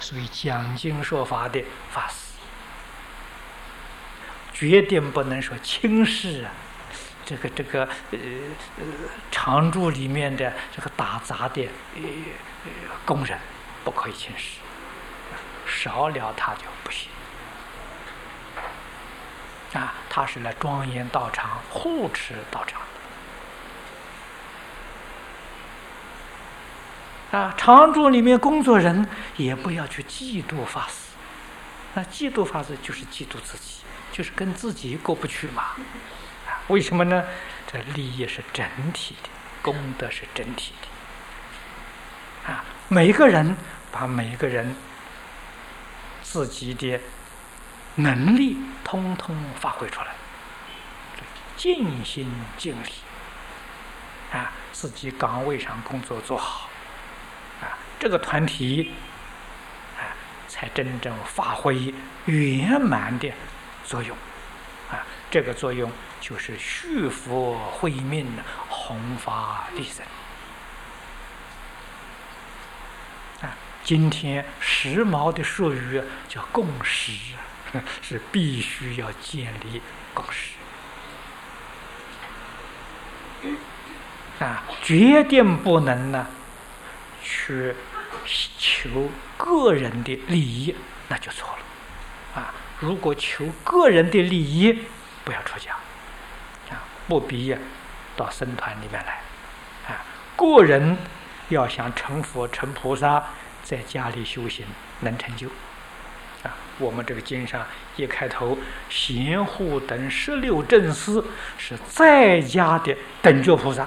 所以讲经说法的法师，决定不能说轻视常住里面的这个打杂的工人，不可以轻视，少了他就不行。他是来庄严道场、护持道场的。常住里面工作人也不要去嫉妒法师，嫉妒法师就是嫉妒自己，就是跟自己过不去嘛。为什么呢？这利益是整体的，功德是整体的。每一个人把每一个人自己的能力通通发挥出来，尽心尽力，自己岗位上工作做好，这个团体才真正发挥圆满的作用。这个作用就是续佛慧命，弘法利生。今天时髦的术语叫共识，是必须要建立共识。决定不能去求个人的利益，那就错了。如果求个人的利益，不要出家，不必到僧团里面来。个人要想成佛成菩萨，在家里修行能成就。我们这个经上一开头，贤护等16正士是在家的等觉菩萨，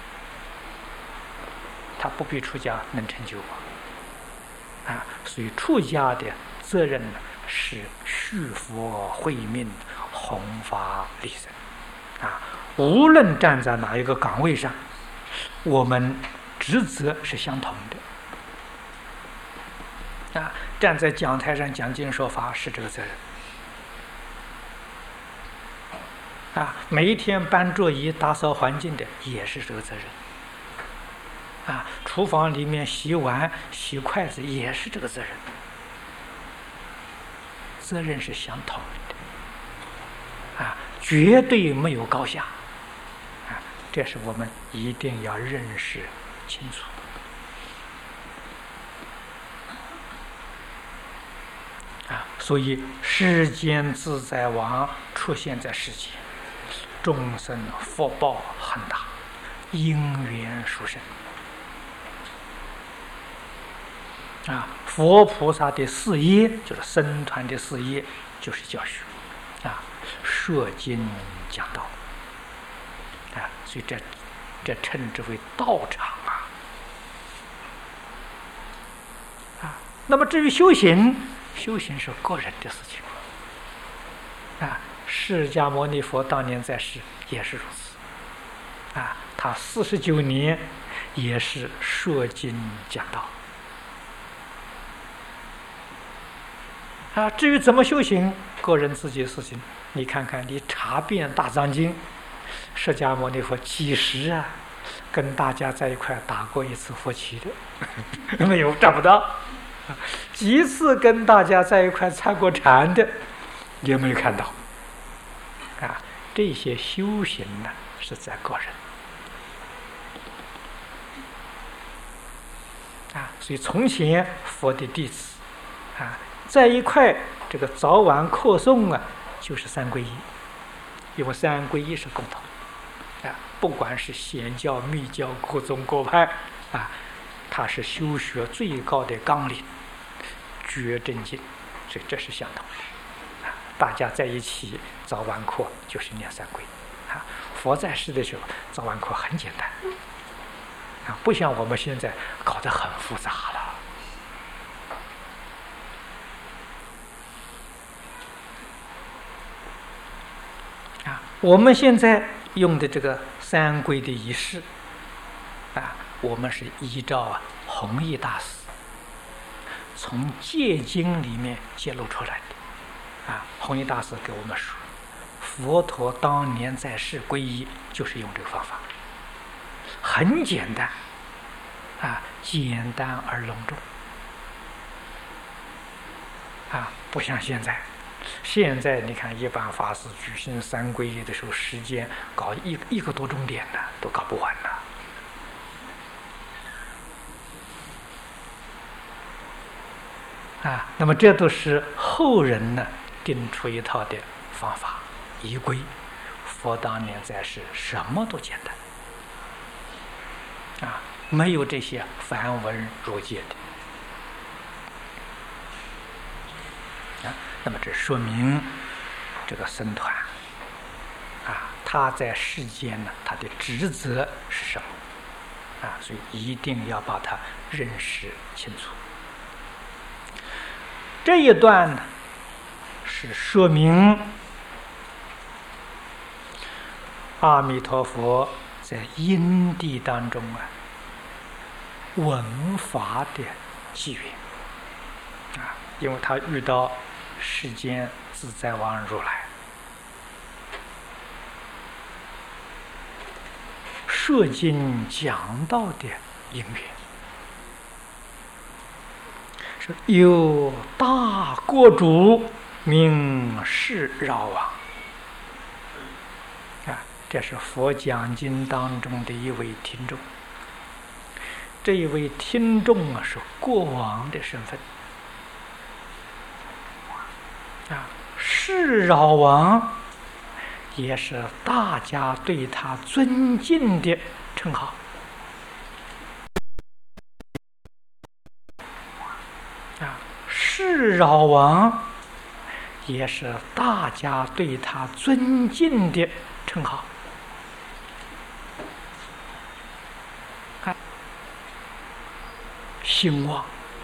他不必出家能成就所以出家的责任是续佛慧命，弘法利生。无论站在哪一个岗位上，我们职责是相同的。站在讲台上讲经说法是这个责任。每一天搬桌椅打扫环境的也是这个责任。厨房里面洗碗洗筷子也是这个责任。责任是相同的。绝对没有高下。这是我们一定要认识清楚。所以世间自在王出现在世间，众生福报很大，因缘殊胜。佛菩萨的事业就是僧团的事业，就是教学，摄经讲道，所以这称之为道场那么至于修行是个人的事情释迦牟尼佛当年在世也是如此他49年也是摄经讲道至于怎么修行，个人自己的事情。你看看，你查遍大藏经，释迦牟尼佛几时跟大家在一块打过一次佛七的？没有，找不到。几次跟大家在一块参过禅的，也没有看到。这些修行是在个人。所以从前佛的弟子在一块这个早晚课诵就是三皈依，因为三皈依是共同不管是显教密教各宗各派它是修学最高的纲领，觉正经，所以这是相同的大家在一起早晚课就是念三皈佛在世的时候早晚课很简单不像我们现在搞得很复杂了我们现在用的这个三皈的仪式我们是依照弘一大师从戒经里面揭露出来的弘一大师给我们说，佛陀当年在世皈依就是用这个方法，很简单简单而隆重不像现在。现在你看，一般法师举行三皈依的时候，时间搞一个多钟点的都搞不完了。那么这都是后人呢定出一套的方法仪规。佛当年在世，什么都简单，没有这些繁文缛节的。那么这说明这个僧团他在世间呢，他的职责是什么所以一定要把它认识清楚。这一段呢，是说明阿弥陀佛在因地当中闻法的机缘因为他遇到世间自在王如来，摄经讲道的因缘，说有大国主名释饶王这是佛讲经当中的一位听众。这一位听众是国王的身份释饶王也是大家对他尊敬的称号释饶王也是大家对他尊敬的称号。兴旺，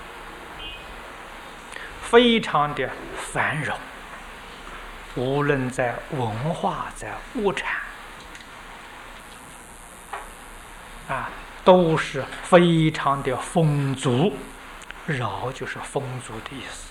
非常的繁荣，无论在文化在物产都是非常的丰足。饶就是丰足的意思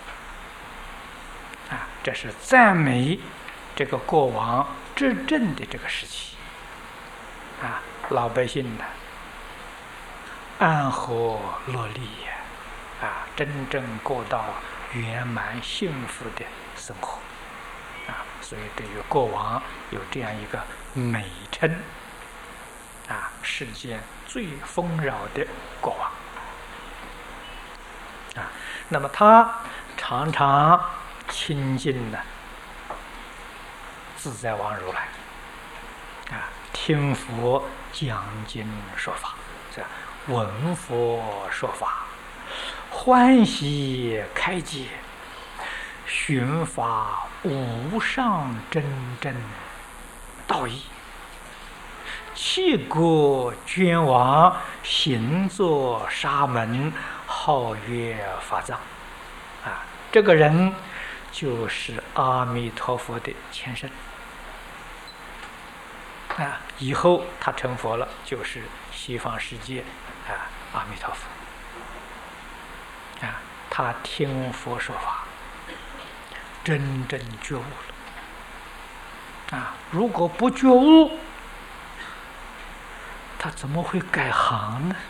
这是赞美这个国王执政的这个时期老百姓的安和乐利真正过到圆满幸福的生活所以对于国王有这样一个美称世间最丰饶的国王那么他常常亲近自在王如来听佛讲经说法闻佛说法，欢喜开解，寻法无上真正道义，弃国捐王，行作沙门，号曰法藏这个人就是阿弥陀佛的前身以后他成佛了，就是西方世界阿弥陀佛他听佛说法，真正觉悟了如果不觉悟，他怎么会改行呢？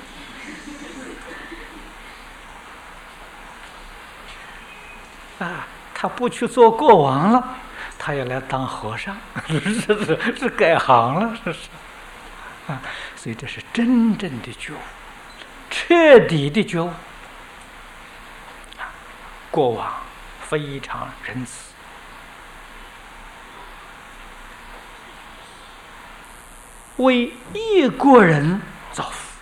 他不去做国王了，他要来当和尚，是改行了，所以这是真正的觉悟，彻底的觉悟国王非常仁慈为一国人造福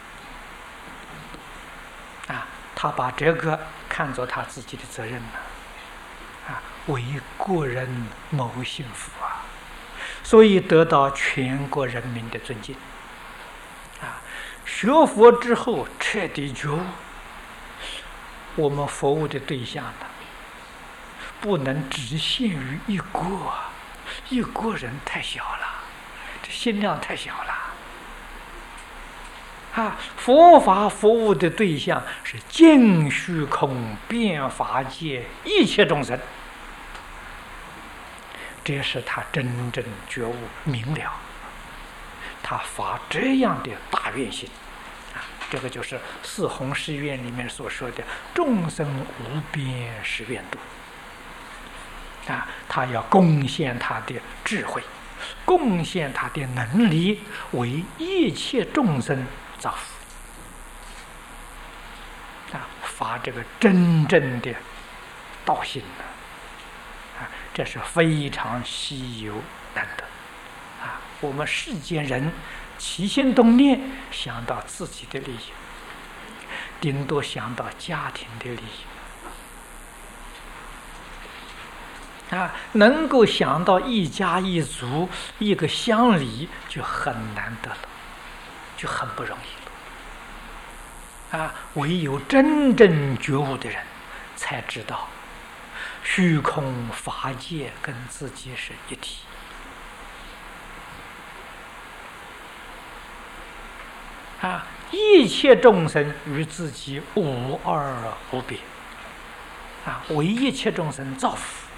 他把这个看作他自己的责任了为国人谋幸福所以得到全国人民的尊敬学佛之后彻底觉悟，我们服务的对象呢，不能只限于一国一国人太小了，这心量太小了佛法服务的对象是尽虚空遍法界一切众生，这是他真正觉悟明了，他发这样的大愿心这个就是四弘誓愿里面所说的众生无边誓愿度。他要贡献他的智慧，贡献他的能力，为一切众生造福。发这个真正的道心这是非常稀有难得我们世间人起心动念想到自己的利益，顶多想到家庭的利益能够想到一家一族一个乡里就很难得了，就很不容易了唯有真正觉悟的人才知道虚空法界跟自己是一体一切众生与自己无二无别为一切众生造福，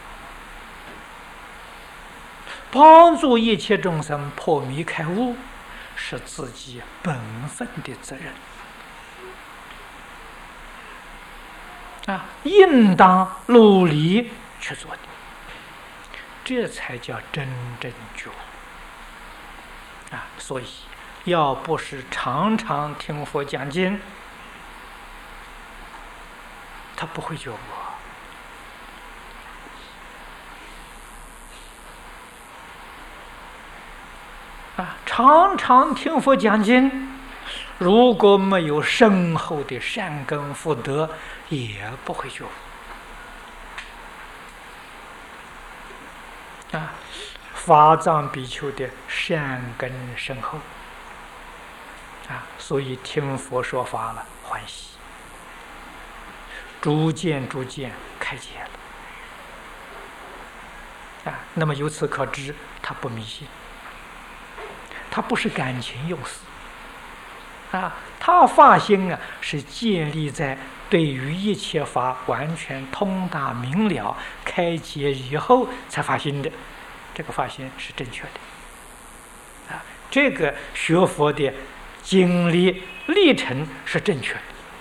帮助一切众生破迷开悟，是自己本分的责任应当努力去做的，这才叫真正觉悟所以要不是常常听佛讲经，他不会觉悟常常听佛讲经，如果没有深厚的善根福德，也不会觉悟法藏比丘的善根深厚所以听佛说法了欢喜，逐渐开解了那么由此可知，他不迷信，他不是感情用事他发心是建立在对于一切法完全通达明了开解以后才发心的，这个发心是正确的这个学佛的经历历程是正确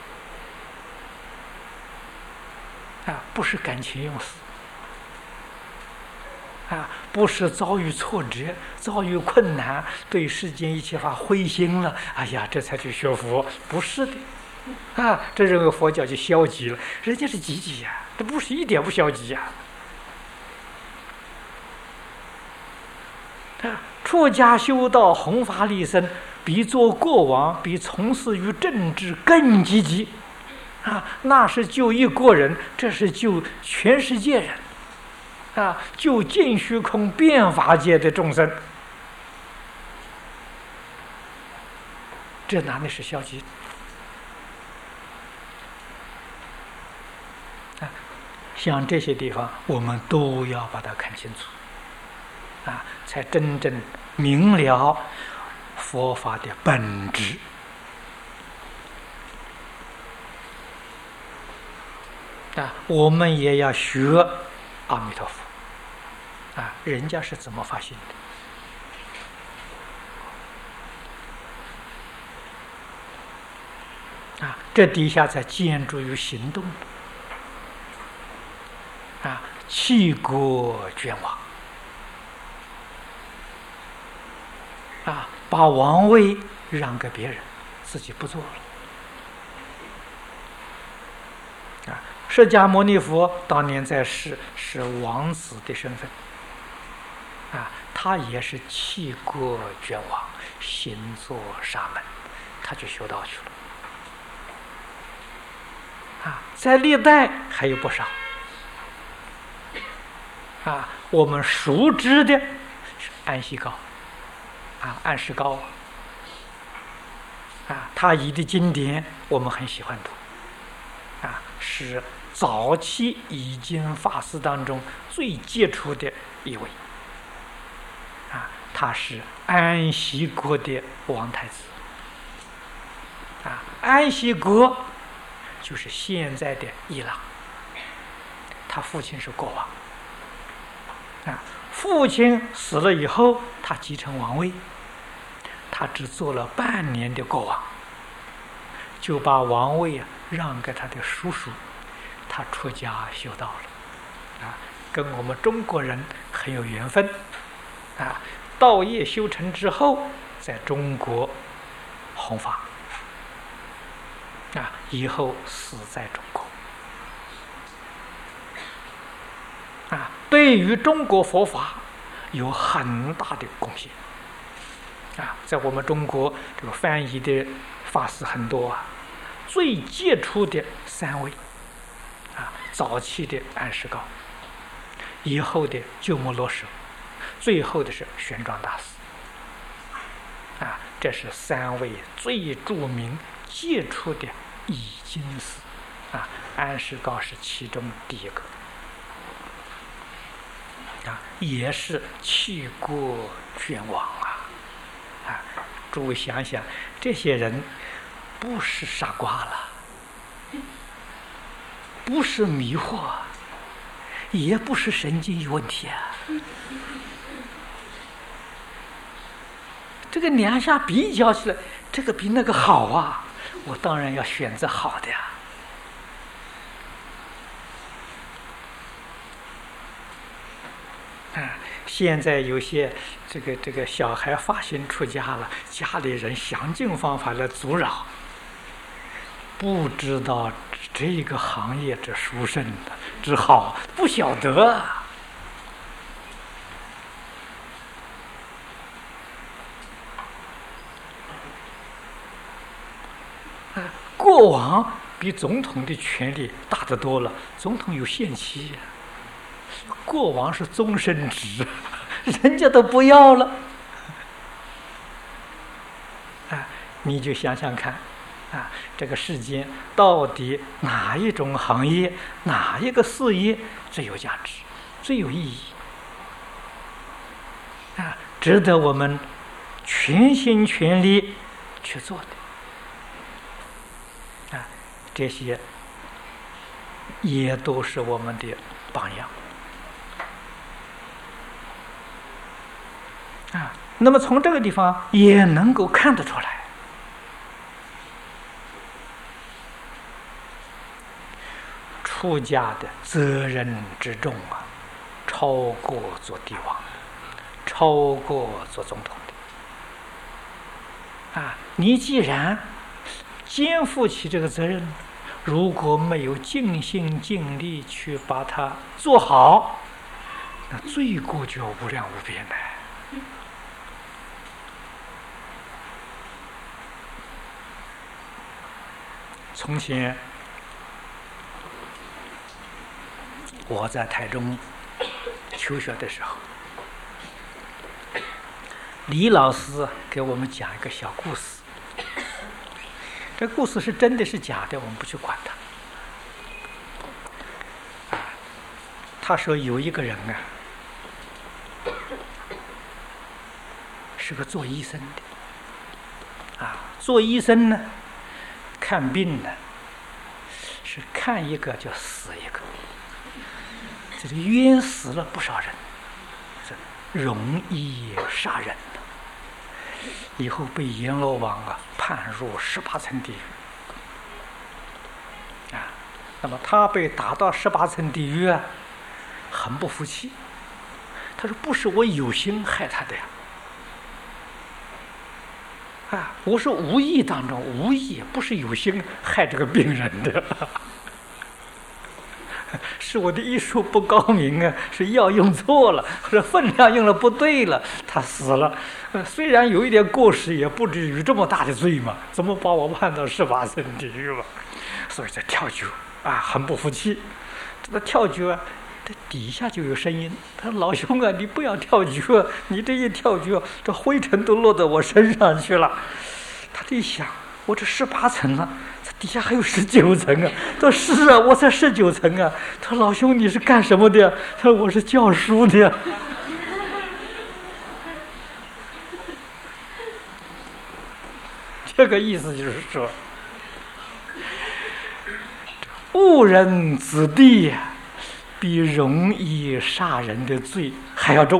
的不是感情用事不是遭遇挫折遭遇困难对世间一切法灰心了，哎呀这才去学佛，不是的这认为佛教就消极了，人家是积极这不是一点不消极出家修道弘法利生，比做国王比从事于政治更积极那是救一国人，这是救全世界人救尽虚空变法界的众生，这哪里是消极像这些地方我们都要把它看清楚才真正明了佛法的本质我们也要学阿弥陀佛人家是怎么发心的这底下才建筑于行动弃国捐王把王位让给别人，自己不做了释迦牟尼佛当年在世是王子的身份他也是弃国捐王，行作沙门，他就修道去了在历代还有不少我们熟知的是安息高安世高他译的经典我们很喜欢读是早期译经法师当中最杰出的一位他是安息国的王太子安息国就是现在的伊朗，他父亲是国王父亲死了以后他继承王位，他只做了半年的国王就把王位让给他的叔叔，他出家修道了，跟我们中国人很有缘分，道业修成之后，在中国弘法，以后死在中国，对于中国佛法有很大的贡献，在我们中国这个翻译的法师很多最杰出的3位，早期的安世高，以后的鸠摩罗什，最后的是玄奘大师，这是3位最著名杰出的译经师，安世高是其中第一个，也是去过卷王诸位想想，这些人不是傻瓜了，不是迷惑，也不是神经有问题这个两下比较起来，这个比那个好我当然要选择好的现在有些这个小孩发心出家了，家里人想尽方法来阻扰，不知道这个行业之殊胜之好，不晓得过往比总统的权力大得多了，总统有限期过往是终身制，人家都不要了你就想想看这个世间到底哪一种行业，哪一个事业最有价值，最有意义值得我们全心全力去做的这些也都是我们的榜样那么从这个地方也能够看得出来，出家的责任之重超过做帝王，超过做总统的你既然肩负起这个责任，如果没有尽心尽力去把它做好，那罪过就无量无边的从前我在台中求学的时候，李老师给我们讲一个小故事，这故事是真的是假的我们不去管它他说有一个人是个做医生的做医生呢，看病呢是看一个就死一个，这里冤死了不少人，容易杀人以后被阎罗王判入18层地狱那么他被打到18层地狱很不服气，他说不是我有心害他的我是无意当中，无意不是有心害这个病人的是我的医术不高明是药用错了，或者分量用了不对了，他死了虽然有一点过失，也不至于这么大的罪嘛，怎么把我判到18层地狱嘛？所以在跳脚很不服气。这跳脚这底下就有声音，他说老兄你不要跳脚你这一跳脚这灰尘都落到我身上去了。他一想，我这18层了，这底下还有19层他说是我才19层他说老兄你是干什么的？他说我是教书的这个意思就是说，误人子弟比容易杀人的罪还要重。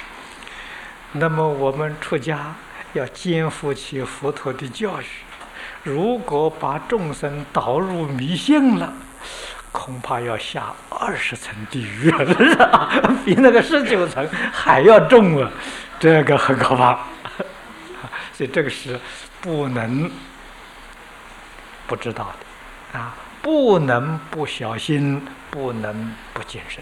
那么我们出家要肩负起佛陀的教育， 如果把众生导入迷信了，恐怕要下20层地狱了，比那个19层还要重啊！这个很可怕，所以这个是不能不知道的啊，不能不小心，不能不谨慎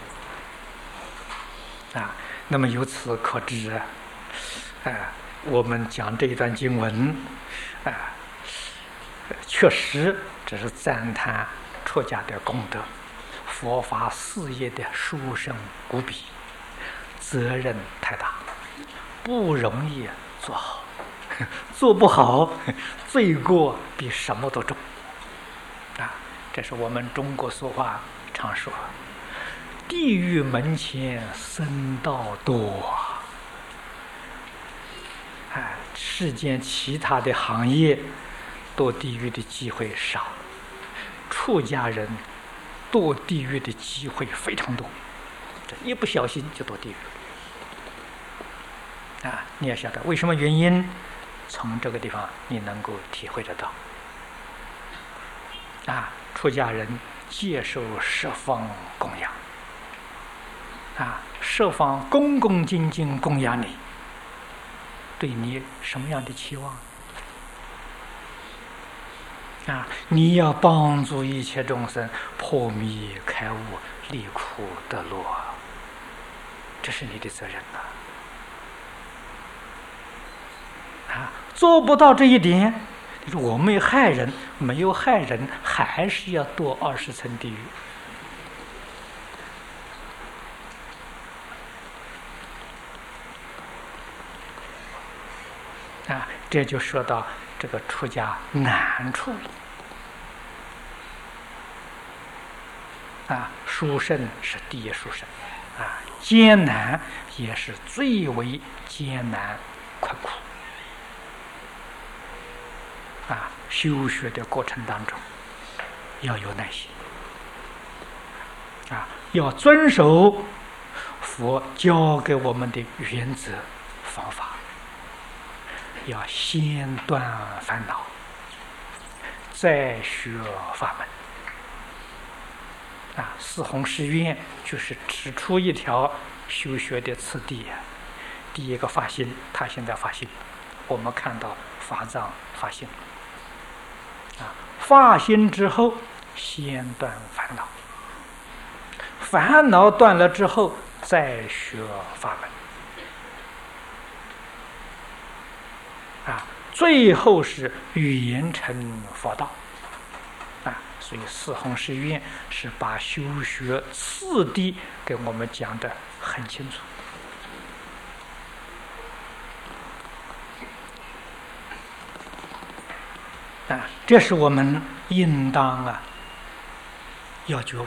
啊。那么由此可知我们讲这一段经文确实只是赞叹出家的功德，佛法事业的殊胜无比，责任太大，不容易做好，做不好罪过比什么都重啊！这是我们中国俗话常说，地狱门前僧道多世间其他的行业堕地狱的机会少，出家人堕地狱的机会非常多，这一不小心就堕地狱你要晓得为什么原因，从这个地方你能够体会得到出家人接受十方供养十方恭恭敬敬供养你，对你什么样的期望你要帮助一切众生破迷开悟，离苦得乐，这是你的责任做不到这一点，我没害人，没有害人，还是要堕20层地狱这就说到这个出家难处了殊胜是第一殊胜艰难也是最为艰难困苦修学的过程当中要有耐心要遵守佛教给我们的原则方法，要先断烦恼，再学法门四弘誓愿就是指出一条修学的次第第一个发心，他现在发心，我们看到法藏发心发心之后先断烦恼，烦恼断了之后再学法门最后是圆成佛道所以四弘誓愿是把修学次第给我们讲得很清楚这是我们应当要觉悟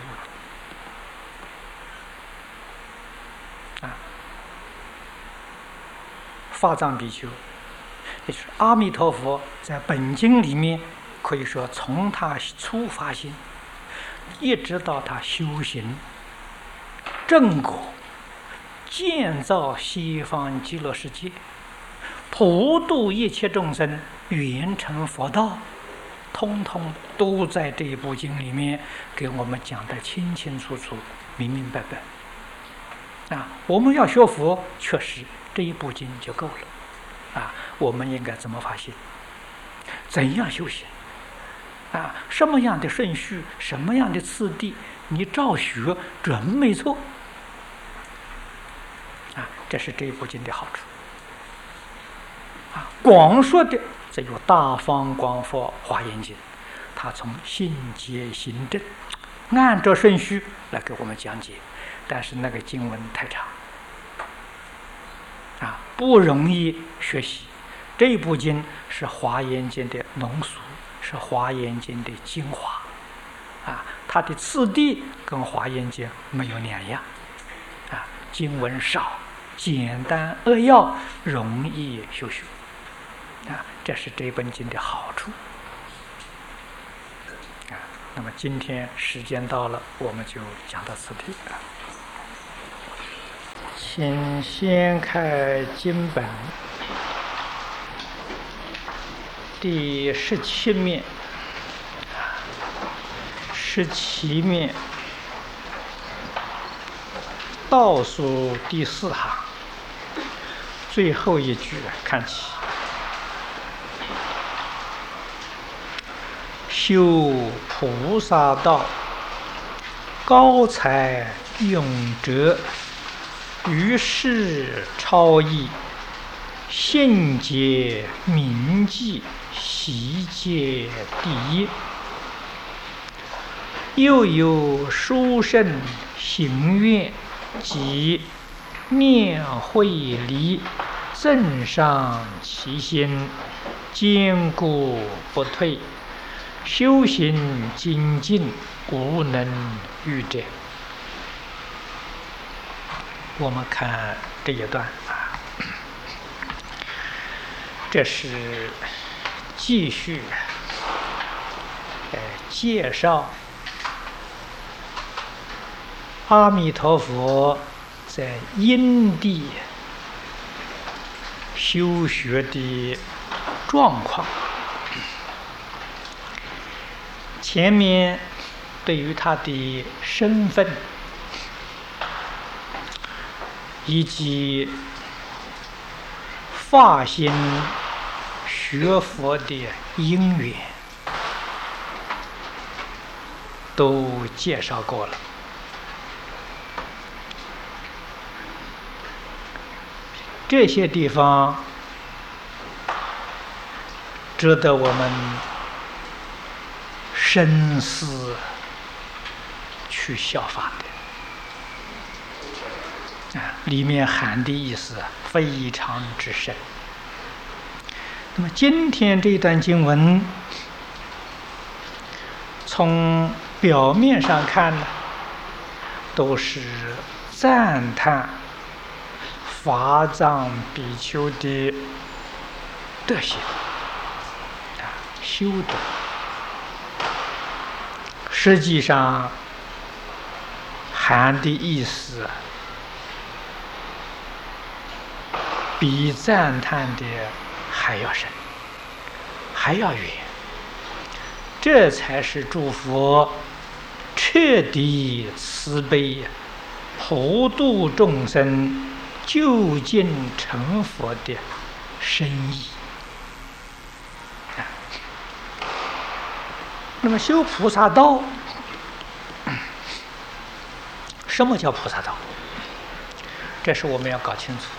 法藏比丘，也就是阿弥陀佛在本经里面可以说从他初发心一直到他修行正果，建造西方极乐世界，普度一切众生，圆成佛道，通通都在这一部经里面给我们讲得清清楚楚，明明白白我们要学佛，确实这一部经就够了我们应该怎么发心，怎样修行什么样的顺序，什么样的次第，你照学准没错这是这一部经的好处广说的这有大方广佛华严经，他从信解行证按照顺序来给我们讲解，但是那个经文太长不容易学习。这一部经是华严经的浓缩，是华严经的精华它的次第跟华严经没有两样经文少，简单扼要，容易修学这是这本经的好处那么今天时间到了，我们就讲到此地请先开经本第17面，17面倒数第4行最后一句看起。修菩萨道，高才永哲，于世超逸，信解明记，习戒第一。又有殊胜行愿及念慧离，正上其心，坚固不退，修行精进，无能逾者。我们看这一段啊，这是继续介绍阿弥陀佛在因地修学的状况。前面对于他的身份以及发心学佛的因缘都介绍过了。这些地方值得我们深思去效法的，里面含的意思非常之深。那么今天这段经文，从表面上看呢，都是赞叹法藏比丘的德行修德。实际上含的意思比赞叹的还要深，还要远。这才是诸佛彻底慈悲，普度众生，究竟成佛的深意。那么修菩萨道，什么叫菩萨道？这是我们要搞清楚。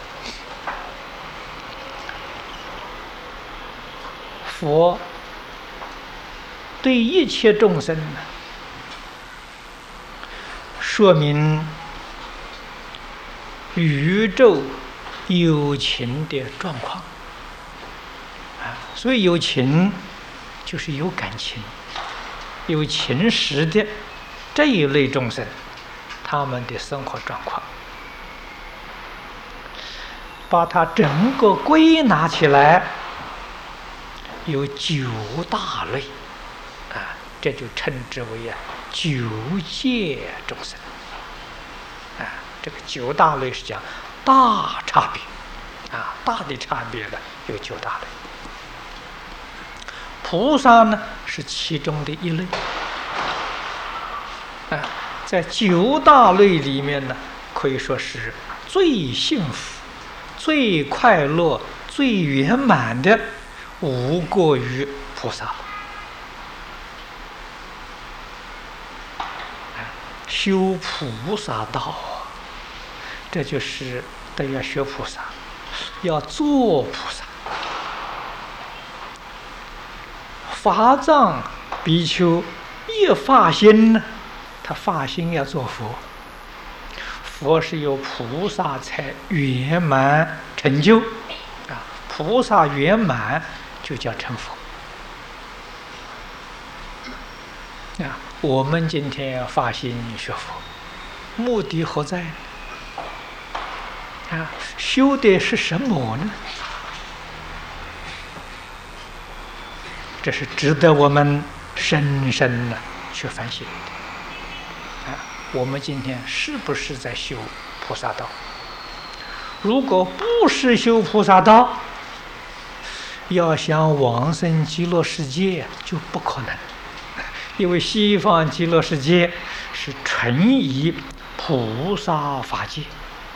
佛对一切众生说明宇宙有情的状况所以有情就是有感情、有情识的这一类众生，他们的生活状况，把它整个归纳起来，有9大类这就称之为9界众生这个9大类是讲大差别大的差别呢有9大类。菩萨呢是其中的一类在9大类里面呢，可以说是最幸福、最快乐、最圆满的，无过于菩萨。修菩萨道，这就是都要学菩萨，要做菩萨。法藏比丘一发心呢，他发心要做佛，佛是由菩萨才圆满成就菩萨圆满就叫成佛我们今天要发心学佛，目的何在修的是什么呢？这是值得我们深深的去反省我们今天是不是在修菩萨道？如果不是修菩萨道， 要想往生极乐世界就不可能，因为西方极乐世界是纯以菩萨法界，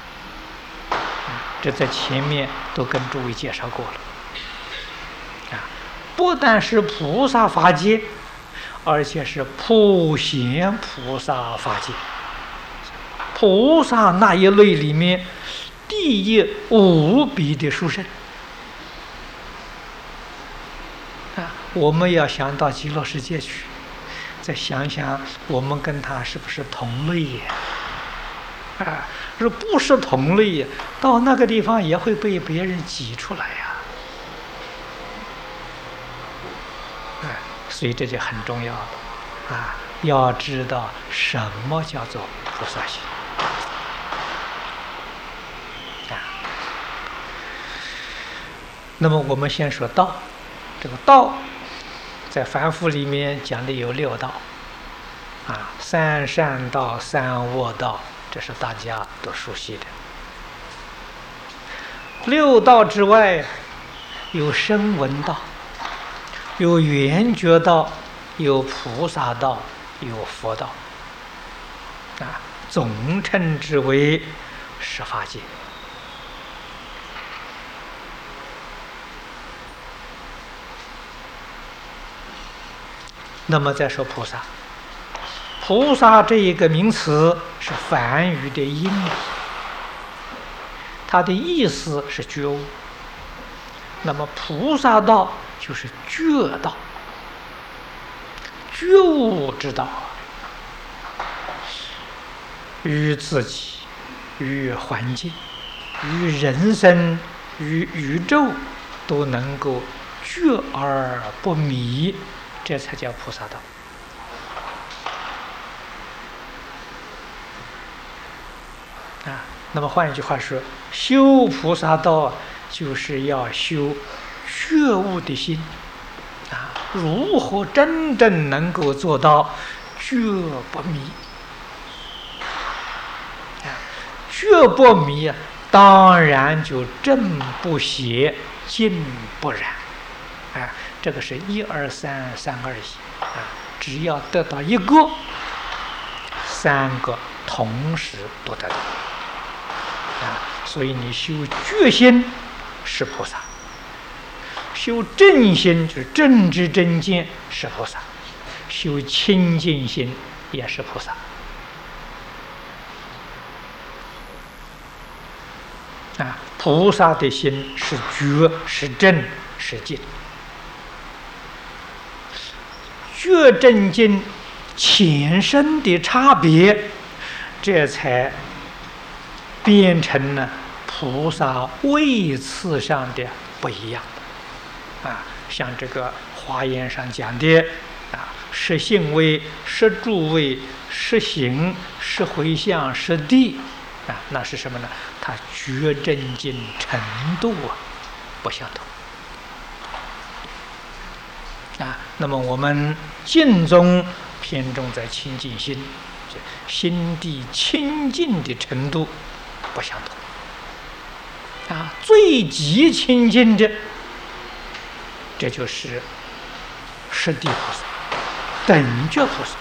这在前面都跟诸位介绍过了。不但是菩萨法界，而且是普贤菩萨法界。菩萨那一类里面，第一无比的殊胜。我们要想到极乐世界去，再想想我们跟他是不是同类呀？如果不是同类呀，到那个地方也会被别人挤出来呀。所以这就很重要了要知道什么叫做菩萨行那么我们先说道，这个道在凡夫里面讲的有六道三善道、三恶道，这是大家都熟悉的。六道之外，有声闻道，有缘觉道，有菩萨道，有佛道总称之为十法界。那么再说菩萨，菩萨这一个名词是梵语的音译，它的意思是觉悟。那么菩萨道就是觉道，觉悟之道，与自己、与环境、与人生、与宇宙都能够觉而不迷，这才叫菩萨道那么换一句话说，修菩萨道就是要修觉悟的心如何真正能够做到觉不迷觉不迷当然就正不邪，静不染这个是一二三，三二一只要得到一个，三个同时都得到所以你修觉心是菩萨，修正心就是正知正见是菩萨，修清净心也是菩萨菩萨的心是觉，是正，是净。觉正净浅深的差别，这才变成了菩萨位次上的不一样像这个华严上讲的十性位、十住位、十行、十回向、十地那是什么呢？它觉正净程度不相同那么我们净宗偏重在清净心，心地清净的程度不相同最极清净的，这就是十地菩萨、等觉菩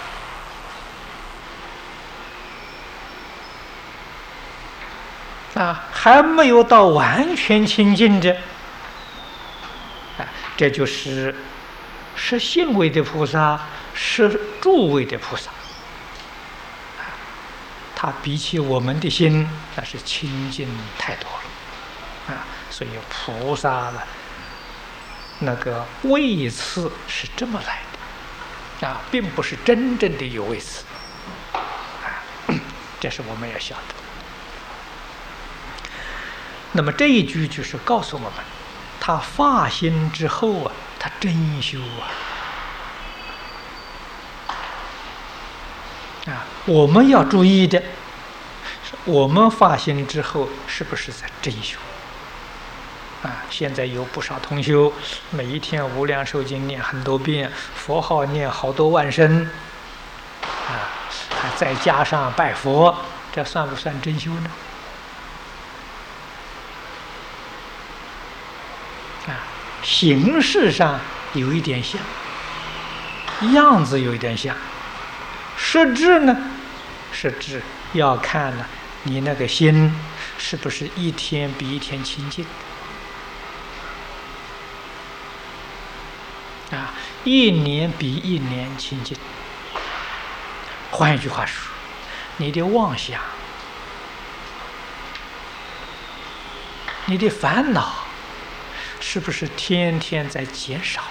萨还没有到完全清净的这就是十性位的菩萨、十住位的菩萨它比起我们的心那是清净太多了所以菩萨的那个位次是这么来的并不是真正的有位次这是我们要晓得。那么这一句就是告诉我们，他发心之后他真修我们要注意的，我们发心之后是不是在真修现在有不少同修每一天无量寿经念很多遍，佛号念好多万声还再加上拜佛，这算不算真修呢？ 形式上有一点像，样子有一点像，实质呢，实质要看呢，你那个心是不是一天比一天清净啊，一年比一年清净。换一句话说，你的妄想，你的烦恼，是不是天天在减少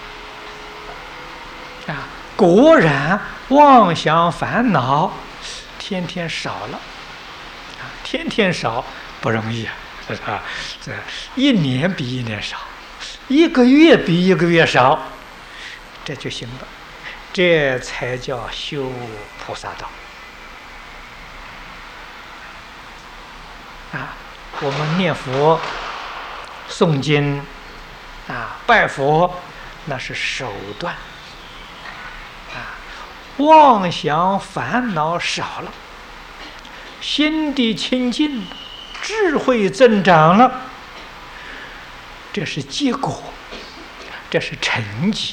啊？果然，妄想烦恼天天少了啊，天天少不容易啊，这一年比一年少，一个月比一个月少，这就行了。这才叫修菩萨道啊！我们念佛、诵经啊、拜佛，那是手段啊。妄想烦恼少了，心地清净，智慧增长了，这是结果，这是成绩。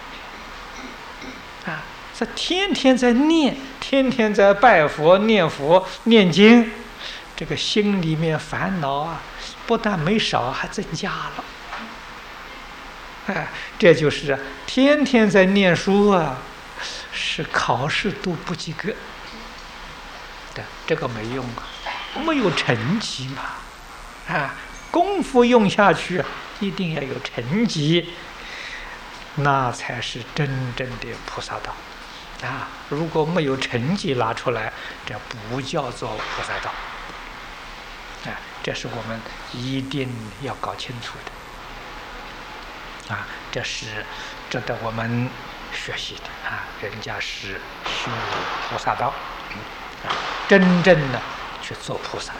啊，这天天在念，天天在拜佛、念佛、念经，这个心里面烦恼啊，不但没少，还增加了。哎，这就是天天在念书啊，是考试都不及格的，这个没用啊，没有成绩嘛。啊，功夫用下去，一定要有成绩。那才是真正的菩萨道啊！如果没有成绩拿出来，这不叫做菩萨道啊！这是我们一定要搞清楚的啊！这是值得我们学习的啊！人家是修菩萨道，真正的去做菩萨。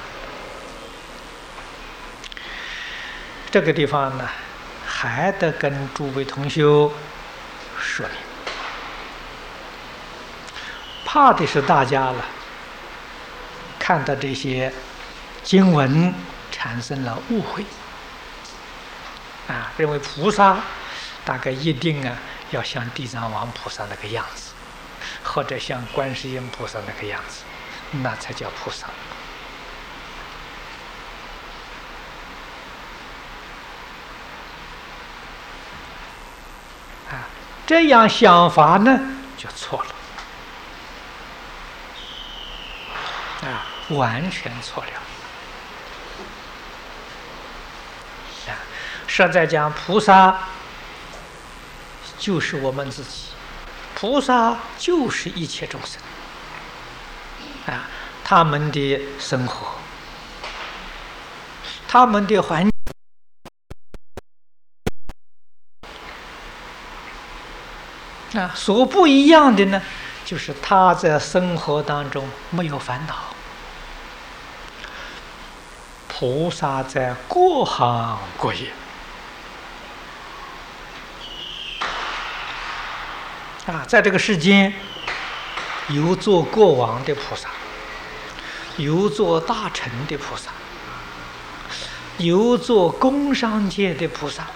这个地方呢，还得跟诸位同修说明，怕的是大家了，看到这些经文产生了误会，啊，认为菩萨大概一定啊要像地藏王菩萨那个样子，或者像观世音菩萨那个样子，那才叫菩萨。这样想法呢，就错了，啊，完全错了。啊，实在讲，菩萨就是我们自己，菩萨就是一切众生，啊，他们的生活，他们的环境。啊，所不一样的呢，就是他在生活当中没有烦恼，菩萨在各行各业啊，在这个世间有做国王的菩萨，有做大臣的菩萨，有做工商界的菩萨。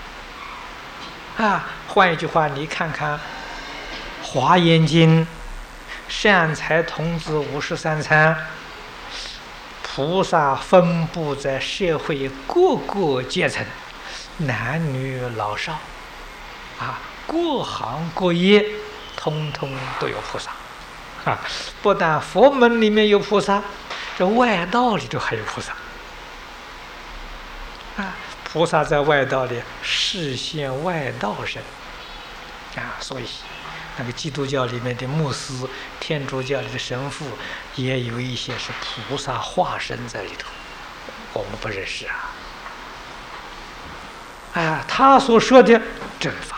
啊，换一句话，你看看《华严经》善财童子53参，菩萨分布在社会各个阶层，男女老少，啊，各行各业，通通都有菩萨。啊，不但佛门里面有菩萨，这外道里头还有菩萨。啊。菩萨在外道里示现外道身啊，所以那个基督教里面的牧师、天主教里的神父也有一些是菩萨化身在里头，我们不认识啊。啊，他所说的正法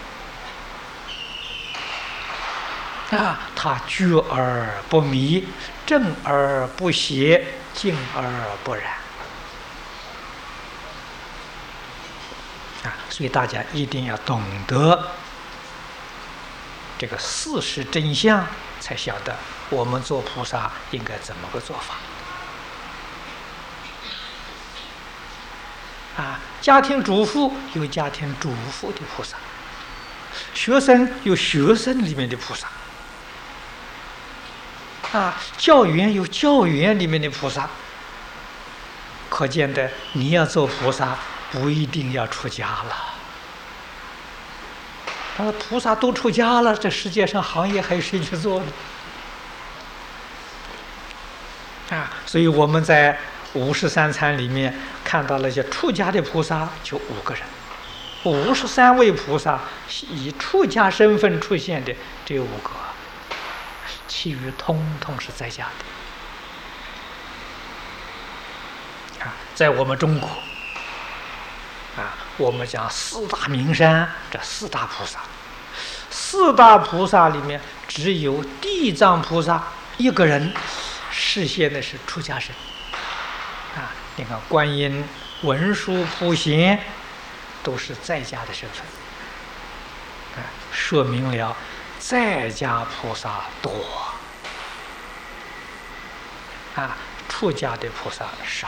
啊，他觉而不迷，正而不邪，静而不染。所以大家一定要懂得这个事实真相，才晓得我们做菩萨应该怎么个做法。 家庭主妇有家庭主妇的菩萨，学生有学生里面的菩萨，教员有教员里面的菩萨。可见的，你要做菩萨，不一定要出家了。菩萨都出家了，这世界上行业还有谁去做呢？所以我们在53参里面看到了些出家的菩萨，就5个人，53位菩萨以出家身份出现的只有5个，其余通通是在家的。在我们中国，我们讲4大名山，这4大菩萨，4大菩萨里面只有地藏菩萨1个人示现的是出家身。你看观音、文殊、普贤都是在家的身份，说明了在家菩萨多，出家的菩萨少。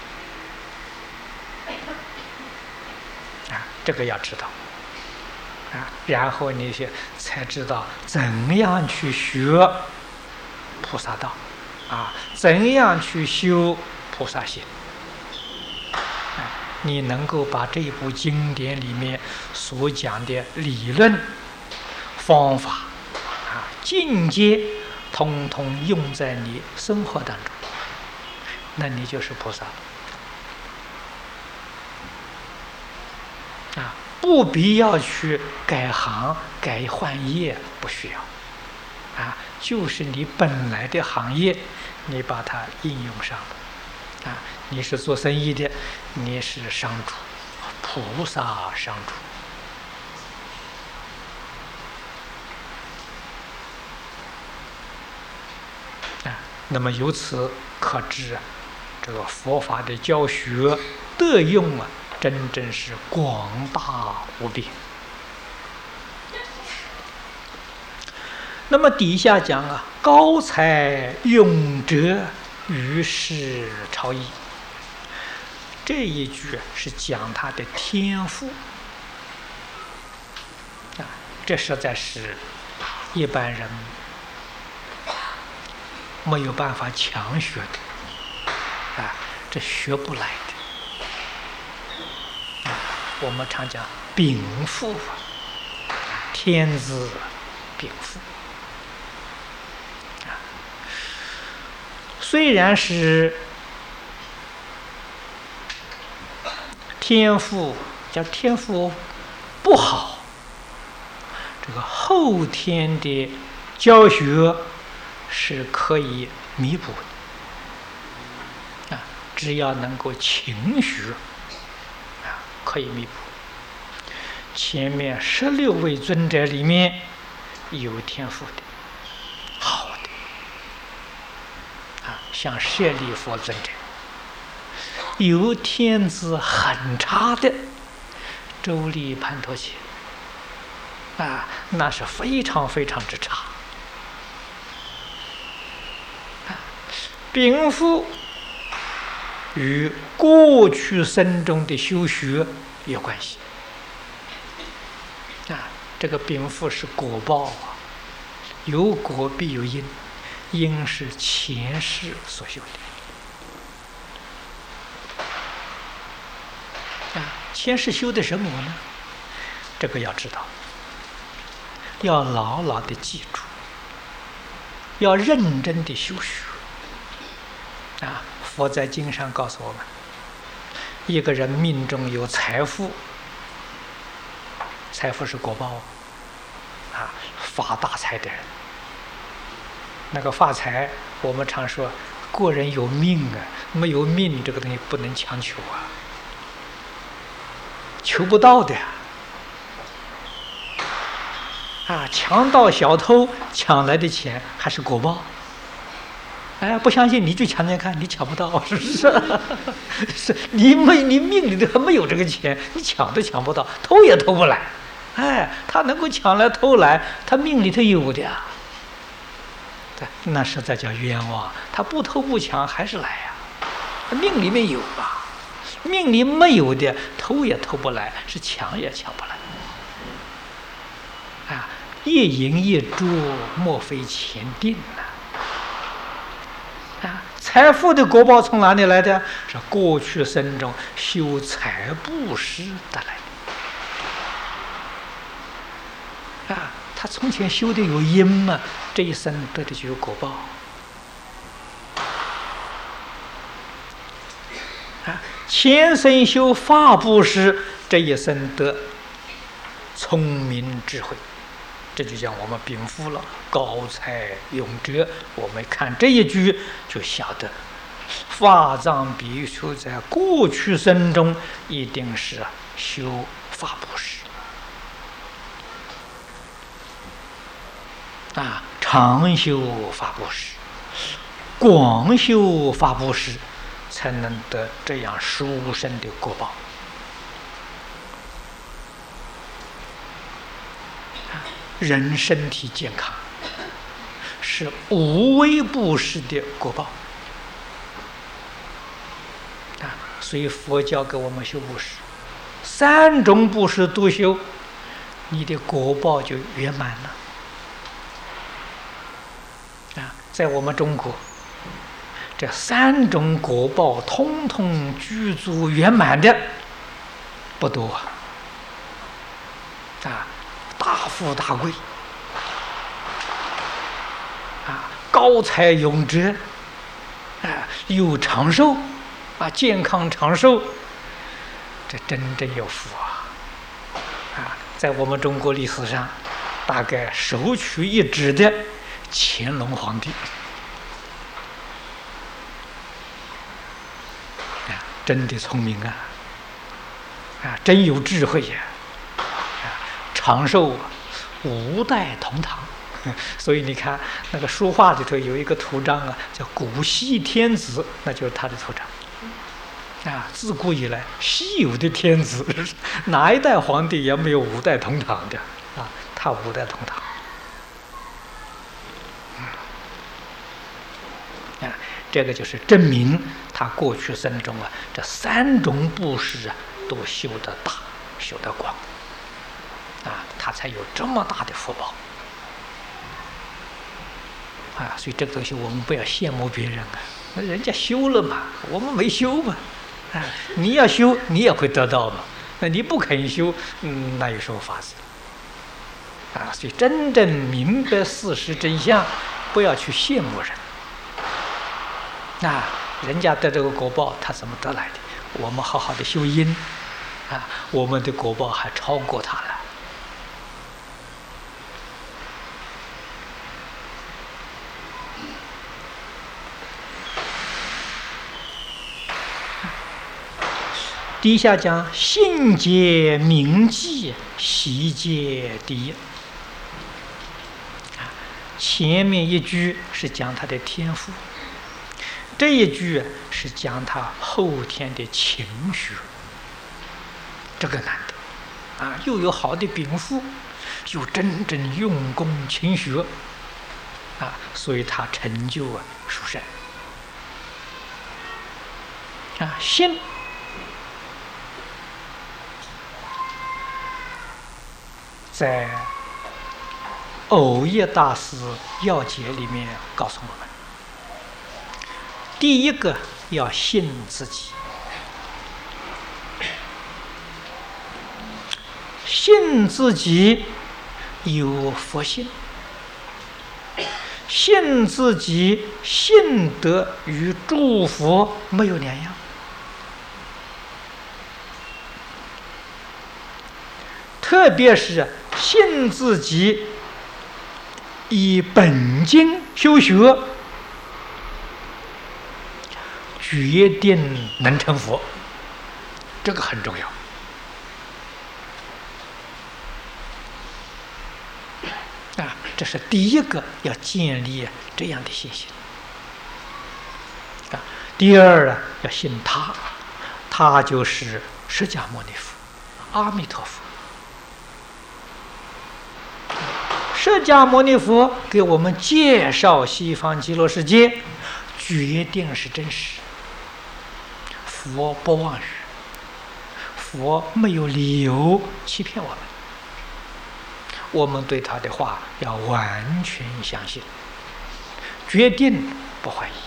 这个要知道，然后你才知道怎样去学菩萨道，怎样去修菩萨行。你能够把这部经典里面所讲的理论、方法、境界，通通用在你生活当中，那你就是菩萨。不必要去改行、换业，不需要。就是你本来的行业，你把它应用上了。你是做生意的，你是商主，菩萨商主。那么由此可知，这个佛法的教学德用真正是广大无边。那么底下讲高才勇者于是超逸，这一句是讲他的天赋，这实在是一般人没有办法强学的，这学不来的。我们常讲禀赋，天资禀赋。虽然是天赋，叫天赋不好，这个后天的教学是可以弥补的，只要能够勤学，可以弥补。前面16位尊者里面有天赋的，好的，像舍利弗尊者；有天资很差的，周利盘陀伽，那是非常非常之差。禀赋与过去生中的修学有关系，这个禀赋是果报有果必有因，因是前世所修的。前世修的什么呢？这个要知道，要牢牢的记住，要认真的修学。佛在经上告诉我们，一个人命中有财富，财富是果报发大财的人，那个发财，我们常说个人有命没有命这个东西不能强求求不到的强盗小偷抢来的钱还是果报。不相信你去抢抢看，你抢不到，是不是？是你命里头还没有这个钱，你抢都抢不到，偷也偷不来。他能够抢来偷来，他命里头有的那实在叫冤枉。他不偷不抢还是来命里面有命里没有的，偷也偷不来，是抢也抢不来。啊，一银一珠，莫非前定呐！啊，财富的果报从哪里来的？是过去生中修财布施得来的。啊，他从前修的有因嘛，这一生得的就有果报。啊，前生修法布施，这一生得聪明智慧，这就叫我们禀赋了，高才永哲。我们看这一句就晓得，法藏比丘在过去生中一定是修法布施。啊，常修法布施，广修法布施，才能得这样殊胜的果报。人身体健康是无为布施的果报啊，所以佛教给我们修布施，3种布施都修，你的果报就圆满了。啊，在我们中国，这3种果报通通具足圆满的不多啊！啊，大富大贵，啊，高才永哲，啊，又长寿，啊，健康长寿，这真正有福啊！啊，在我们中国历史上，大概首屈一指的乾隆皇帝。真的聪明啊！啊，真有智慧呀！啊，长寿5代同堂，所以你看那个书画里头有一个图章啊，叫古稀天子，那就是他的图章。啊，自古以来稀有的天子，哪一代皇帝也没有5代同堂的啊，他5代同堂。啊，这个就是证明他过去生中啊，这3种布施啊，都修得大，修得广，啊，他才有这么大的福报。啊，所以这个东西我们不要羡慕别人啊，那人家修了嘛，我们没修嘛，啊，你要修，你也会得到嘛，那你不肯修，那有什么法子？啊，所以真正明白事实真相，不要去羡慕人。啊，人家得这个果报，他怎么得来的？我们好好的修因，啊，我们的果报还超过他了。底下讲信解铭记，习戒第一。前面一句是讲他的天赋。这一句是讲他后天的勤学，这个难得啊！又有好的禀赋，又真正用功勤学啊，所以他成就殊胜啊！信在藕益大师要解里面告诉我们。第一个要信自己，信自己有佛性，信自己信德与诸佛没有两样。特别是信自己以本经修学，决定能成佛，这个很重要。啊，这是第一个要建立这样的信心。啊，第二呢，要信他，他就是释迦牟尼佛、阿弥陀佛。释迦牟尼佛给我们介绍西方极乐世界，决定是真实。佛不妄语佛没有理由欺骗我们，我们对他的话要完全相信，决定不怀疑。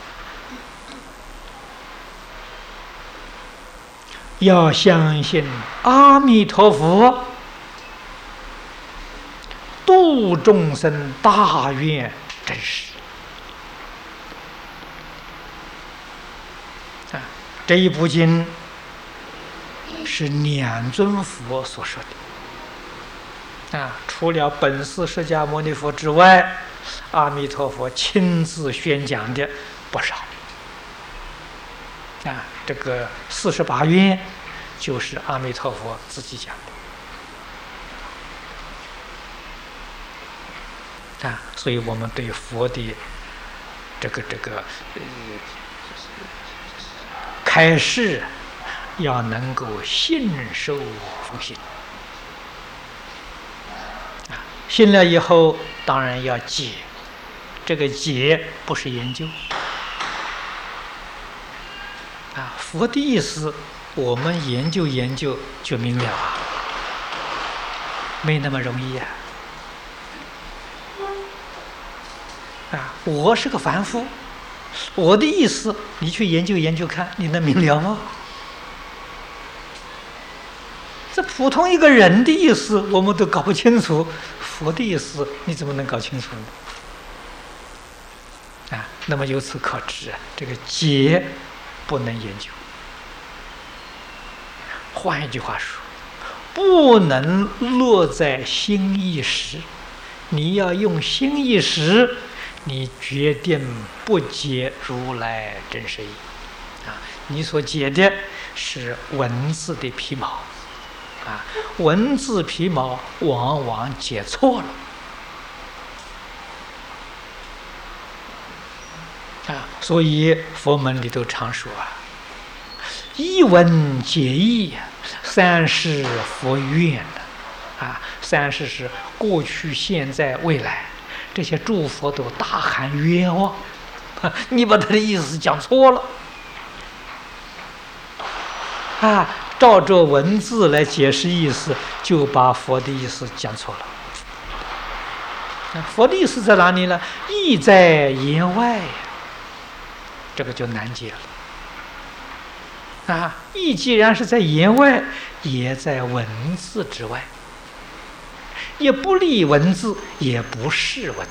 要相信阿弥陀佛度众生大愿真实。这一部经是两尊佛所说的，除了本师释迦牟尼佛之外，阿弥陀佛亲自宣讲的不少。这个48愿就是阿弥陀佛自己讲的，所以我们对佛的这个开示要能够信受奉行，信了以后当然要解，这个解不是研究。佛的意思我们研究研究就明了没那么容易我是个凡夫，我的意思你去研究研究看，你能明了吗？这普通一个人的意思我们都搞不清楚，佛的意思你怎么能搞清楚呢？那么由此可知这个解不能研究。换一句话说，不能落在心意识，你要用心意识，你决定不解如来真实义。你所解的是文字的皮毛，文字皮毛往往解错了。所以佛门里头常说一文解义，三世佛愿三世是过去现在未来，这些诸佛都大喊冤枉，你把他的意思讲错了照着文字来解释意思，就把佛的意思讲错了。佛的意思在哪里呢？意在言外，这个就难解了。意既然是在言外，也在文字之外，也不立文字，也不是文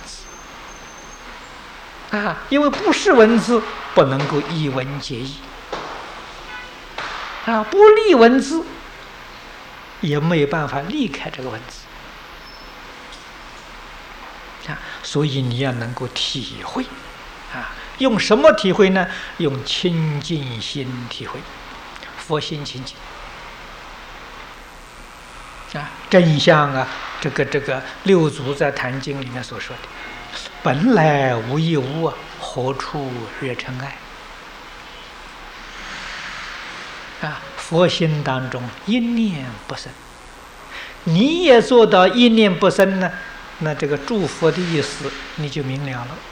字因为不是文字，不能够一文解义不立文字，也没有办法离开这个文字所以你要能够体会用什么体会呢？用清净心体会，佛心清净真相这个六祖在《坛经》里面所说的，本来无一物何处惹尘埃佛心当中一念不生，你也做到一念不生呢，那这个诸佛的意思你就明了了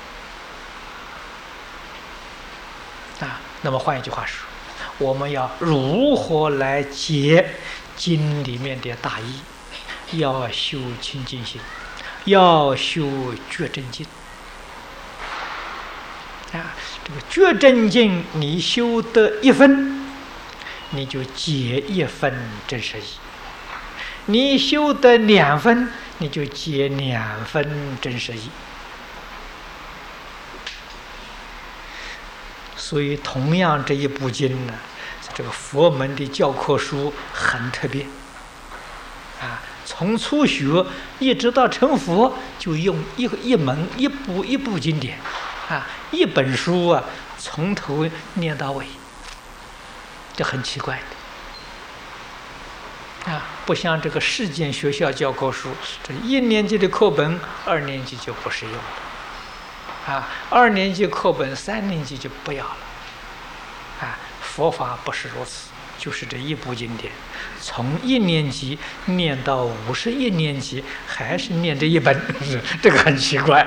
那么换一句话说，我们要如何来解经里面的大义？要修清净心，要修觉真经这个觉真经你修得一分，你就解一分真实义；你修得2分，你就解2分真实义。所以同样这一部经呢，这个佛门的教科书很特别从初学一直到成佛，就用一门一部经典一本书从头念到尾，这很奇怪的不像这个实践学校教科书，这1年级的课本2年级就不适用了2年级课本3年级就不要了佛法不是如此，就是这一部经典，从1年级念到51年级，还是念这一本，这个很奇怪。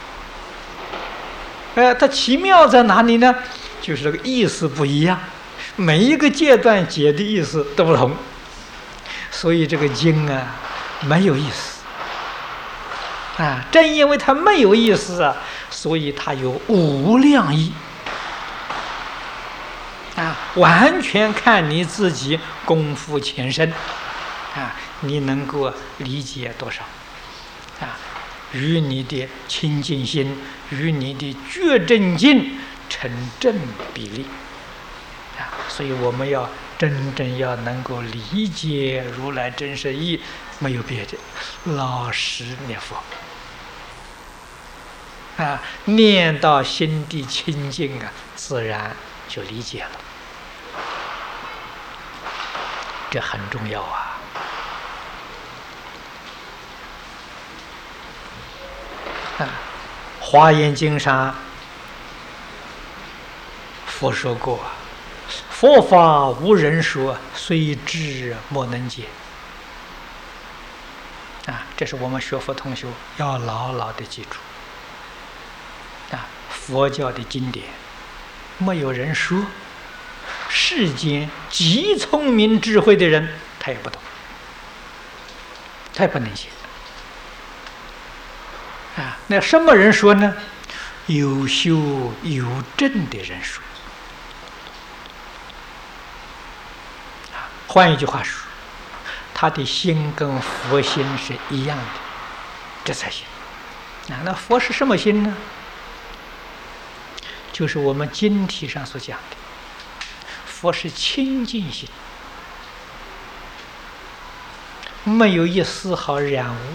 它奇妙在哪里呢？就是这个意思不一样。 每一个阶段解的意思都不同，所以这个经啊没有意思啊。正因为它没有意思啊，所以它有无量义啊，完全看你自己功夫浅深啊，你能够理解多少啊，与你的清净心，与你的觉正境成正比例啊。所以我们要真正要能够理解如来真实义，没有别的，老实念佛啊，念到心地清净啊，自然就理解了，这很重要啊。华严经上佛说过，佛法无人说，虽知莫能解啊，这是我们学佛同学要牢牢的记住啊。佛教的经典没有人说，世间极聪明智慧的人他也不懂，他也不能写啊。那什么人说呢？有修有证的人说。换一句话说，他的心跟佛心是一样的，这才行啊。那佛是什么心呢？就是我们经题上所讲的，佛是清净心，没有一丝毫染污。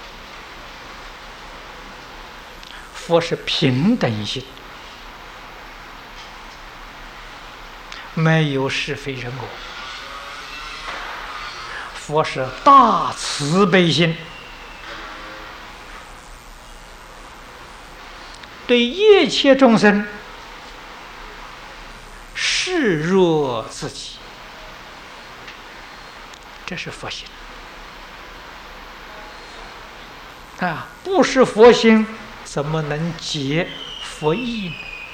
佛是平等心，没有是非人我。佛是大慈悲心，对一切众生视若自己，这是佛心啊！不是佛心，怎么能解佛意呢？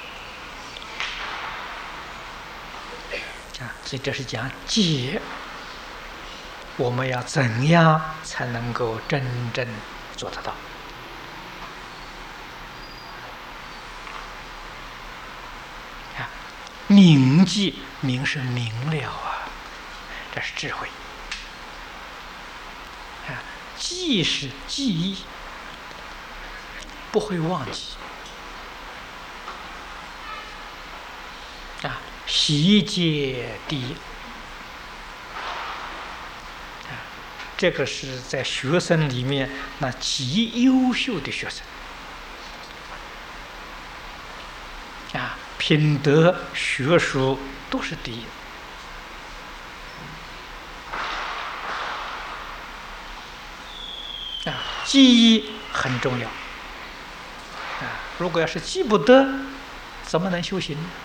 啊，所以这是讲解。我们要怎样才能够真正做得到？啊，铭记，明是明了啊，这是智慧啊。记是记忆，不会忘记啊。习戒第一。这个是在学生里面那极优秀的学生啊，品德学术都是第一啊。记忆很重要啊，如果要是记不得，怎么能修行呢？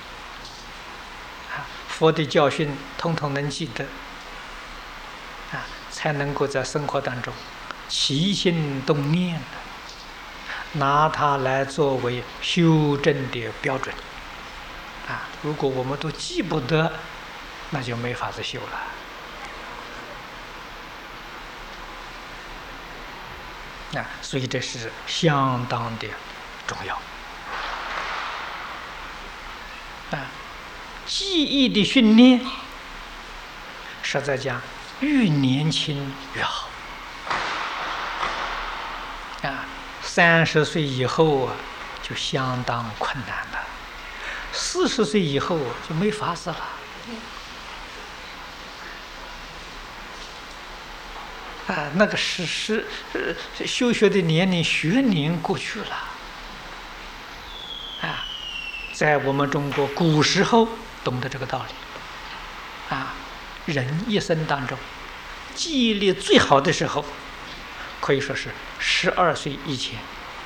啊，佛的教训统统能记得啊，才能够在生活当中起心动念，拿它来作为修正的标准啊。如果我们都记不得，那就没法子修了啊。所以这是相当的重要啊。记忆的训练，实在讲越年轻越好啊。30岁以后啊，就相当困难了；40岁以后就没法子了啊。那个修学的年龄学年过去了啊。在我们中国古时候懂得这个道理啊。人一生当中记忆力最好的时候，可以说是12岁以前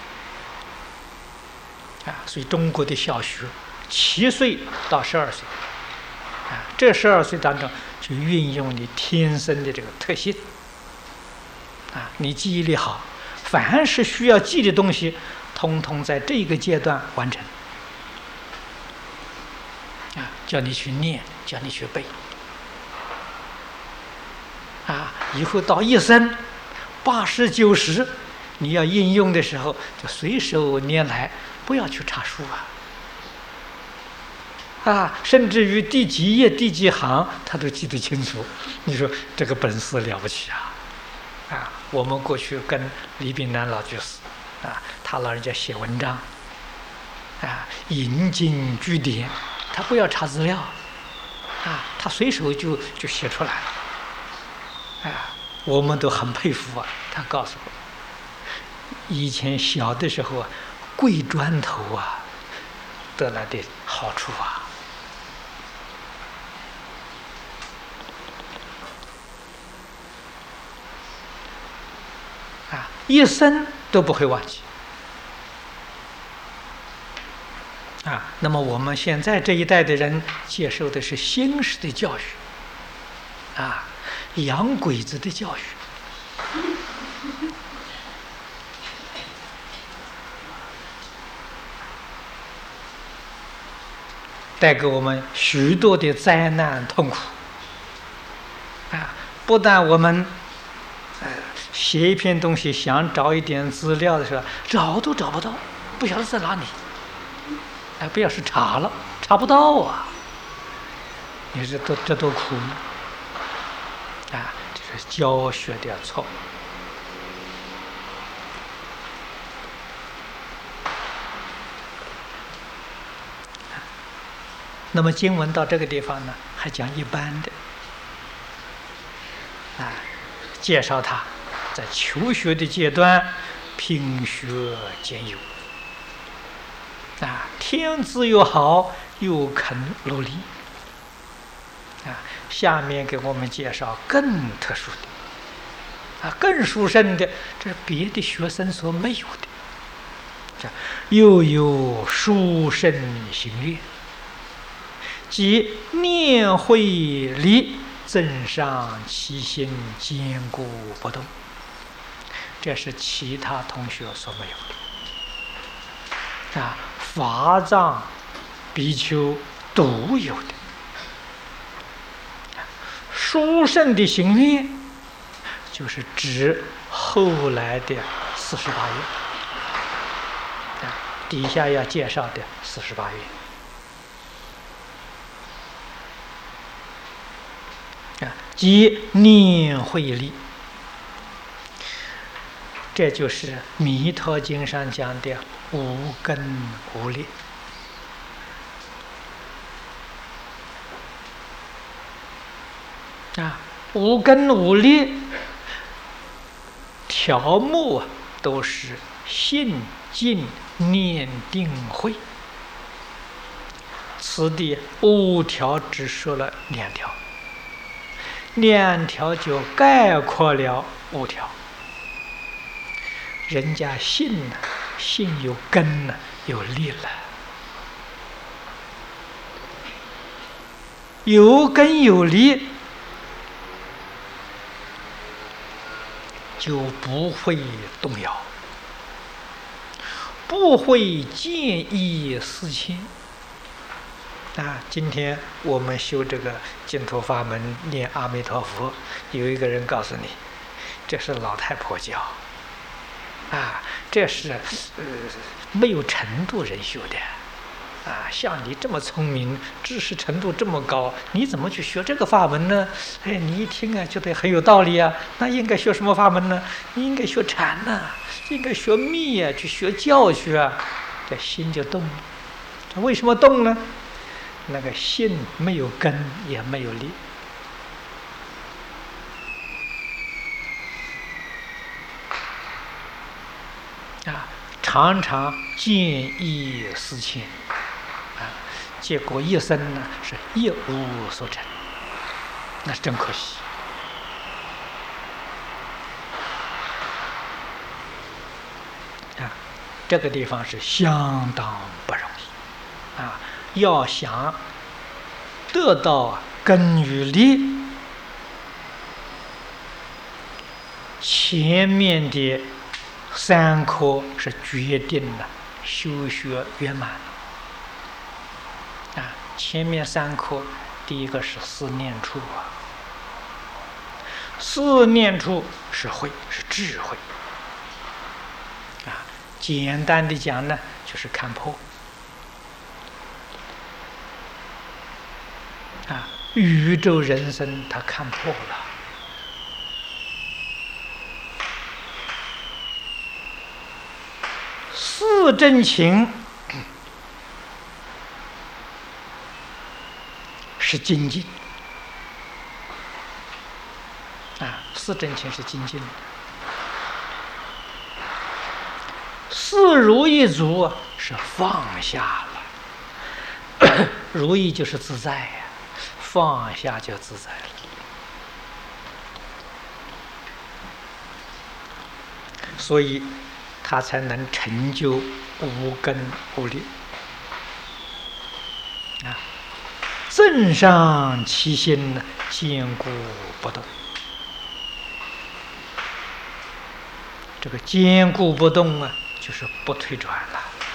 啊。所以中国的小学7岁到12岁啊，这12岁当中就运用你天生的这个特性啊。你记忆力好，凡是需要记的东西，通通在这个阶段完成啊。 叫你去念，叫你去背。以后到一生80、90，你要应用的时候，就随手拈来，不要去查书甚至于第几页、第几行，他都记得清楚。你说这个本事了不起我们过去跟李炳南老居士他老人家写文章引经据典，他不要查资料他随手就写出来了我们都很佩服他告诉我，以前小的时候跪砖头得来的好处一生都不会忘记那么我们现在这一代的人接受的是新式的教育洋鬼子的教育带给我们许多的灾难痛苦不但我们写一篇东西想找一点资料的时候找都找不到，不晓得在哪里不要是查了查不到你说这多苦呢这是教学的错误那么经文到这个地方呢，还讲一般的介绍他在求学的阶段品学兼优天资又好，又肯努力下面给我们介绍更特殊的更殊胜的，这是别的学生所没有的又有殊胜行愿，即念慧力增上其心，坚固不动，这是其他同学所没有的法藏比丘独有的殊胜的行愿，就是指后来的48愿底下要介绍的48愿即念慧力，这就是弥陀经上讲的无根无力无根无力条目都是信净念定慧，此地5条只说了2条，2条就概括了5条。人家信信有根有力了，有根有力就不会动摇，不会见异思迁今天我们修这个净土法门念阿弥陀佛，有一个人告诉你这是老太婆教这是没有程度人修的像你这么聪明，知识程度这么高，你怎么去学这个法门呢？你一听觉得很有道理那应该学什么法门呢？你应该学禅应该学密去学教学这心就动了。为什么动呢？那个心没有根也没有力常常见异思迁结果一生呢是一无所成，那是真可惜这个地方是相当不容易要想得到根与力，前面的3科是决定了修学圆满前面3颗，第一个是四念处啊，四念处是慧，是智慧啊。简单的讲呢，就是看破啊，宇宙人生他看破了。四正勤是精进啊，四正勤是精进。四如意足是放下了，如意就是自在呀，放下就自在了。所以他才能成就无根无力啊！正上其心呢，坚固不动。这个坚固不动啊，就是不退转了。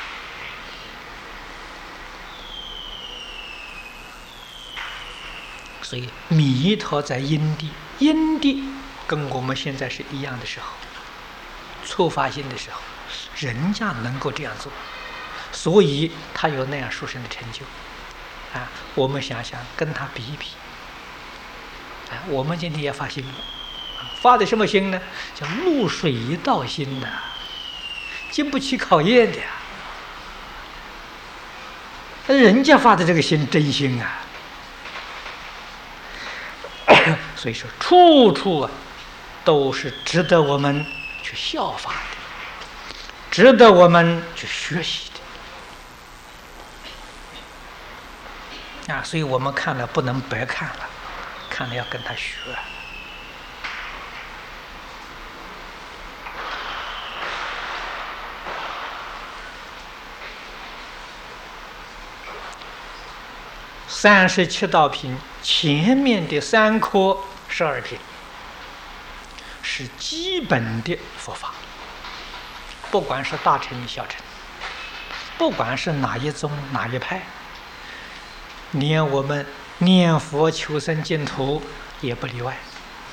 所以弥陀在因地，因地跟我们现在是一样的时候，初发心的时候，人家能够这样做，所以他有那样殊胜的成就啊！我们想想跟他比一比啊！我们今天也发心了，发的什么心呢？叫露水道心的，经不起考验的呀。人家发的这个心真心啊！所以说，处处啊都是值得我们去效法的，值得我们去学习的啊！所以我们看了不能白看了，看了要跟他学。37道品，前面的3科12品是基本的佛法，不管是大乘小乘，不管是哪一宗哪一派，连我们念佛求生净土也不例外，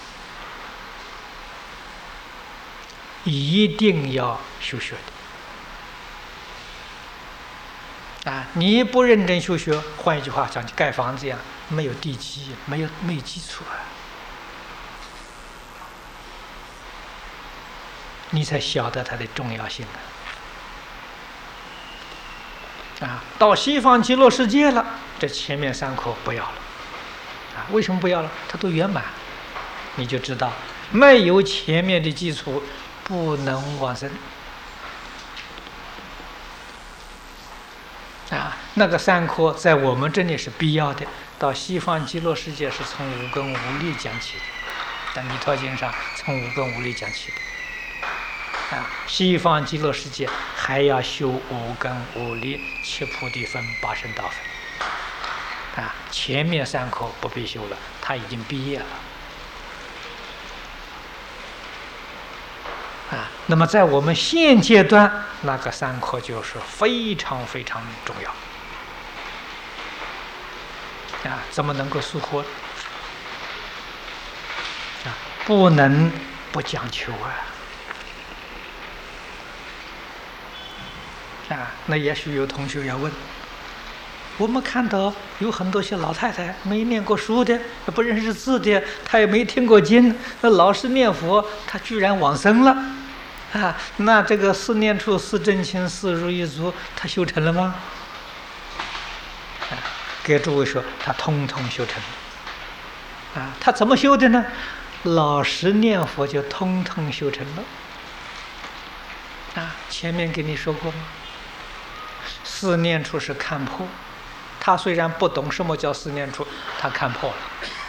一定要修学的。啊！你不认真修学，换一句话讲，盖房子一样，没有地基，没有基础啊，你才晓得它的重要性啊！啊，到西方极乐世界了，这前面3科不要了，啊，为什么不要了？它都圆满，你就知道，没有前面的基础，不能往生。啊，那个3科在我们这里是必要的，到西方极乐世界是从五根五力讲起的，在弥陀经上从五根五力讲起的。啊，西方极乐世界还要修五根五力、七菩提分、八圣道分。啊，前面3科不必修了，他已经毕业了。啊，那么在我们现阶段，那个3科就是非常非常重要。啊，怎么能够疏忽？啊，不能不讲求啊！啊，那也许有同学要问：我们看到有很多些老太太没念过书的，不认识字的，她也没听过经，那老是念佛，她居然往生了。啊，那这个四念处、四正勤、四如意足，他修成了吗？啊，给诸位说，他通通修成了。啊，他怎么修的呢？老实念佛就通通修成了。啊，前面给你说过吗？四念处是看破，他虽然不懂什么叫四念处，他看破了。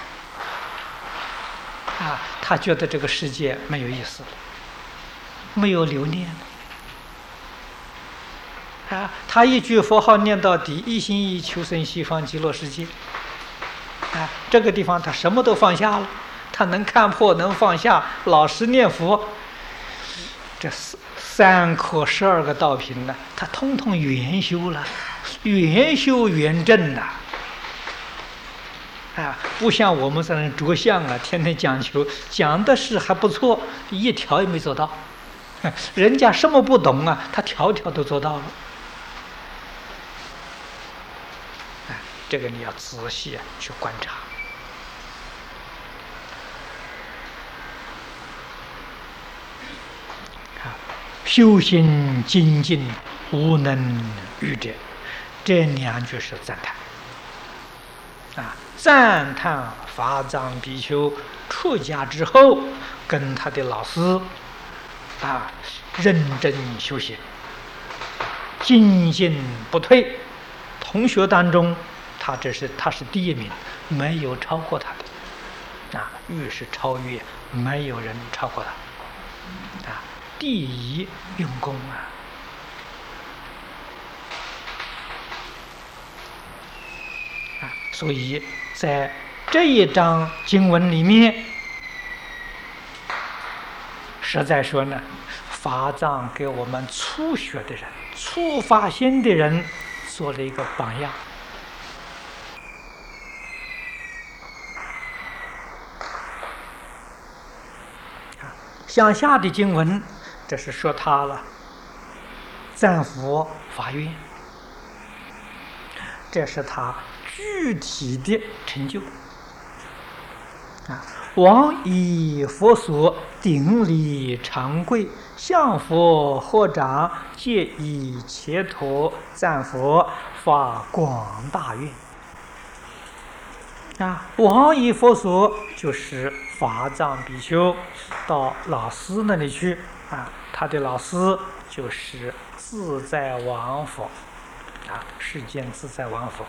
啊，他觉得这个世界没有意思了。没有留念啊！他一句佛号念到底，一心一意求生西方极乐世界啊！这个地方他什么都放下了，他能看破，能放下，老实念佛。这3科12个道品呢，他通通圆修了，圆修圆证呐！ 啊，不像我们这人着相啊，天天讲求，讲的是还不错，一条也没做到。人家什么不懂啊，他条条都做到了。这个你要仔细去观察。修行精进，无能逾者，这两句是赞叹。赞叹法藏比丘出家之后，跟他的老师认真修行，精进不退。同学当中，他是第一名，没有超过他的。越是超越，没有人超过他。第一用功所以在这一章经文里面，实在说呢，法藏给我们初学的人、初发心的人做了一个榜样。向下的经文，这是说他了，赞佛发愿，这是他具体的成就。往以佛所顶礼长跪，向佛合掌，皆以切陀赞佛，发广大愿。往以佛所就是法藏比丘到老师那里去他的老师就是自在王佛世间自在王佛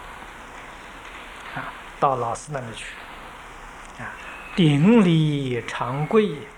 到老师那里去顶礼长跪，